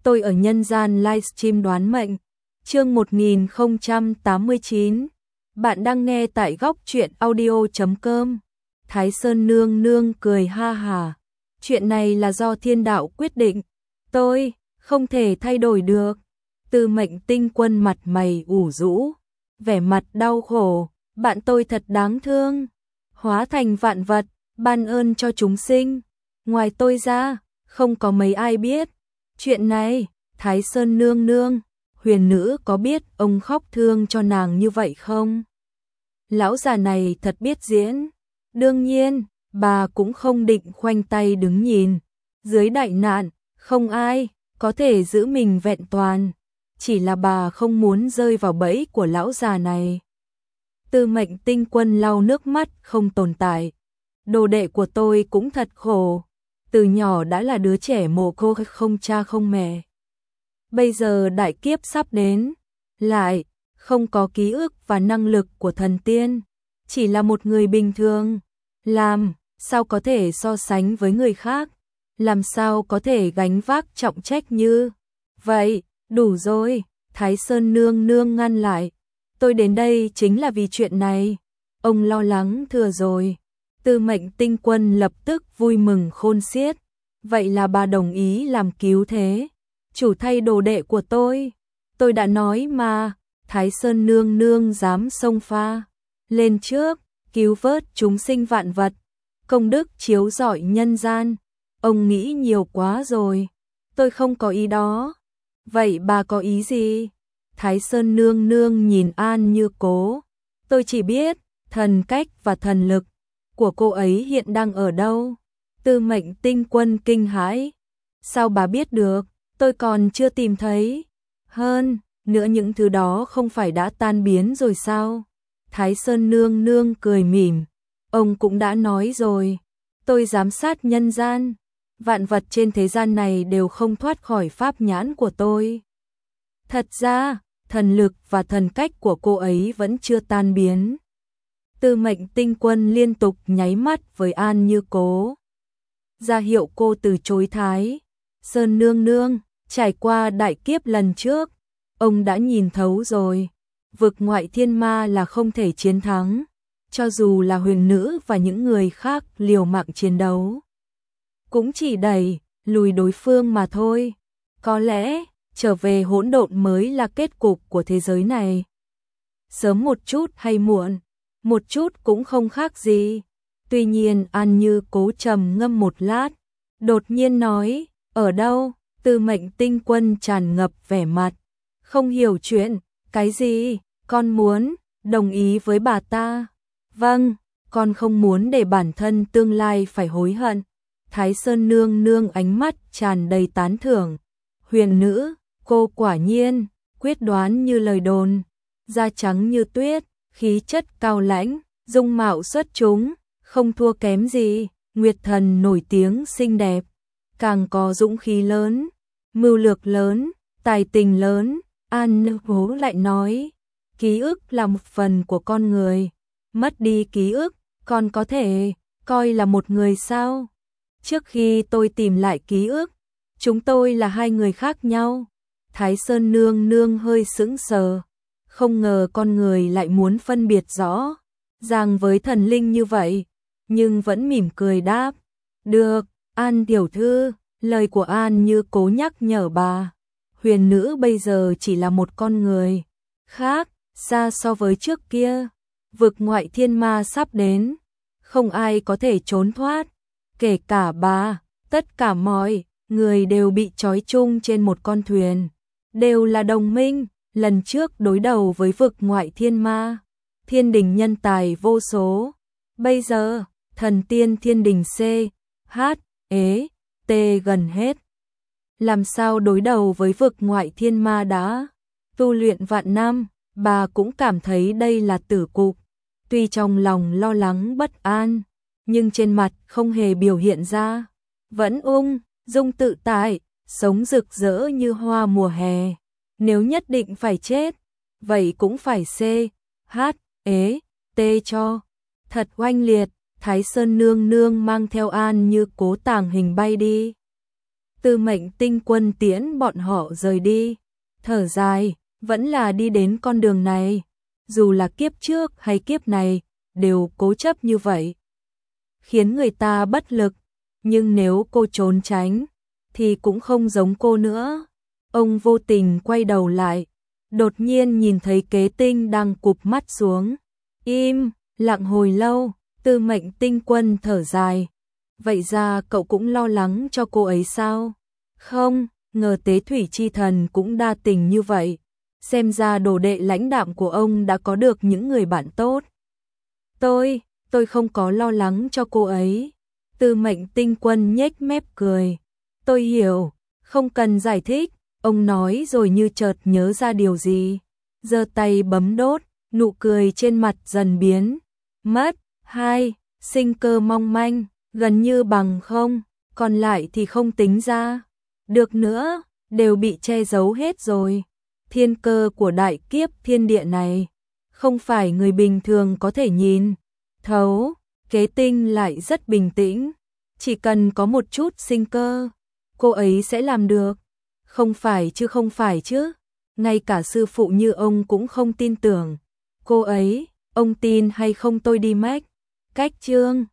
Tôi ở nhân gian livestream đoán mệnh. Chương 1089. Bạn đang nghe tại góc truyện audio.com. Thái Sơn nương nương cười ha hà. Chuyện này là do thiên đạo quyết định. Tôi không thể thay đổi được. Tư Mệnh Tinh Quân mặt mày ủ rũ, vẻ mặt đau khổ. Bạn tôi thật đáng thương. Hóa thành vạn vật, ban ơn cho chúng sinh. Ngoài tôi ra, không có mấy ai biết. Chuyện này, Thái Sơn nương nương, Huyền nữ có biết ông khóc thương cho nàng như vậy không? Lão già này thật biết diễn. Đương nhiên, bà cũng không định khoanh tay đứng nhìn. Dưới đại nạn, không ai có thể giữ mình vẹn toàn. Chỉ là bà không muốn rơi vào bẫy của lão già này. Tư Mệnh Tinh Quân lau nước mắt không tồn tại. Đồ đệ của tôi cũng thật khổ. Từ nhỏ đã là đứa trẻ mồ côi không cha không mẹ. Bây giờ đại kiếp sắp đến, lại không có ký ức và năng lực của thần tiên, chỉ là một người bình thường. Làm sao có thể so sánh với người khác, làm sao có thể gánh vác trọng trách như vậy. Đủ rồi, Thái Sơn nương nương ngăn lại. Tôi đến đây chính là vì chuyện này. Ông lo lắng thừa rồi. Tư Mệnh Tinh Quân lập tức vui mừng khôn xiết. Vậy là bà đồng ý làm cứu thế chủ thay đồ đệ của tôi. Tôi đã nói mà. Thái Sơn nương nương dám xông pha lên trước, cứu vớt chúng sinh vạn vật, công đức chiếu rọi nhân gian. Ông nghĩ nhiều quá rồi. Tôi không có ý đó. Vậy bà có ý gì? Thái Sơn nương nương nhìn An Như Cố. Tôi chỉ biết thần cách và thần lực của cô ấy hiện đang ở đâu. Tư Mệnh Tinh Quân kinh hãi. Sao bà biết được? Tôi còn chưa tìm thấy. Hơn nữa những thứ đó không phải đã tan biến rồi sao? Thái Sơn nương nương cười mỉm. Ông cũng đã nói rồi. Tôi giám sát nhân gian. Vạn vật trên thế gian này đều không thoát khỏi pháp nhãn của tôi. Thật ra, thần lực và thần cách của cô ấy vẫn chưa tan biến. Tư Mệnh Tinh Quân liên tục nháy mắt với An Như Cố, ra hiệu cô từ chối. Thái Sơn nương nương, trải qua đại kiếp lần trước, ông đã nhìn thấu rồi. Vực ngoại thiên ma là không thể chiến thắng, cho dù là huyền nữ và những người khác liều mạng chiến đấu, cũng chỉ đẩy lùi đối phương mà thôi. Có lẽ trở về hỗn độn mới là kết cục của thế giới này. Sớm một chút hay muộn, một chút cũng không khác gì. Tuy nhiên An Như Cố trầm ngâm một lát, đột nhiên nói, ở đâu? Tư Mệnh Tinh Quân tràn ngập vẻ mặt không hiểu chuyện. Cái gì? Con muốn đồng ý với bà ta. Vâng, con không muốn để bản thân tương lai phải hối hận. Thái Sơn nương nương ánh mắt tràn đầy tán thưởng. Huyền nữ, cô quả nhiên quyết đoán như lời đồn. Da trắng như tuyết, khí chất cao lãnh, dung mạo xuất chúng, không thua kém gì Nguyệt Thần nổi tiếng xinh đẹp, càng có dũng khí lớn, mưu lược lớn, tài tình lớn. An Như Cố lại nói, ký ức là một phần của con người. Mất đi ký ức, con có thể coi là một người sao? Trước khi tôi tìm lại ký ức, chúng tôi là hai người khác nhau. Thái Sơn nương nương hơi sững sờ, không ngờ con người lại muốn phân biệt rõ ràng với thần linh như vậy, nhưng vẫn mỉm cười đáp, được. An tiểu thư, lời của An Như Cố nhắc nhở bà, huyền nữ bây giờ chỉ là một con người khác, xa so với trước kia. Vực ngoại thiên ma sắp đến, không ai có thể trốn thoát, kể cả bà. Tất cả mọi người đều bị trói chung trên một con thuyền, đều là đồng minh. Lần trước đối đầu với vực ngoại thiên ma, thiên đình nhân tài vô số. Bây giờ, thần tiên thiên đình C, H, E, T gần hết. Làm sao đối đầu với vực ngoại thiên ma đã tu luyện vạn năm? Bà cũng cảm thấy đây là tử cục. Tuy trong lòng lo lắng bất an, nhưng trên mặt không hề biểu hiện ra, vẫn ung dung tự tại, sống rực rỡ như hoa mùa hè. Nếu nhất định phải chết, vậy cũng phải C, H, E, T cho thật oanh liệt. Thái Sơn nương nương mang theo An Như Cố tàng hình bay đi. Tư Mệnh Tinh Quân tiễn bọn họ rời đi, thở dài, vẫn là đi đến con đường này, dù là kiếp trước hay kiếp này, đều cố chấp như vậy, khiến người ta bất lực, nhưng nếu cô trốn tránh, thì cũng không giống cô nữa. Ông vô tình quay đầu lại, đột nhiên nhìn thấy Kế Tinh đang cụp mắt xuống, im lặng hồi lâu. Tư Mệnh Tinh Quân thở dài, vậy ra cậu cũng lo lắng cho cô ấy sao? Không, ngờ Tế Thủy Chi Thần cũng đa tình như vậy, xem ra đồ đệ lãnh đạm của ông đã có được những người bạn tốt. Tôi không có lo lắng cho cô ấy. Tư Mệnh Tinh Quân nhếch mép cười, tôi hiểu, không cần giải thích. Ông nói rồi như chợt nhớ ra điều gì, giơ tay bấm đốt, nụ cười trên mặt dần biến mất. Hai, sinh cơ mong manh, gần như bằng không, còn lại thì không tính ra được nữa, đều bị che giấu hết rồi. Thiên cơ của đại kiếp thiên địa này, không phải người bình thường có thể nhìn thấu. Kế Tinh lại rất bình tĩnh, chỉ cần có một chút sinh cơ, cô ấy sẽ làm được. Không phải chứ, ngay cả sư phụ như ông cũng không tin tưởng cô ấy, ông tin hay không tôi đi mách. Cách chương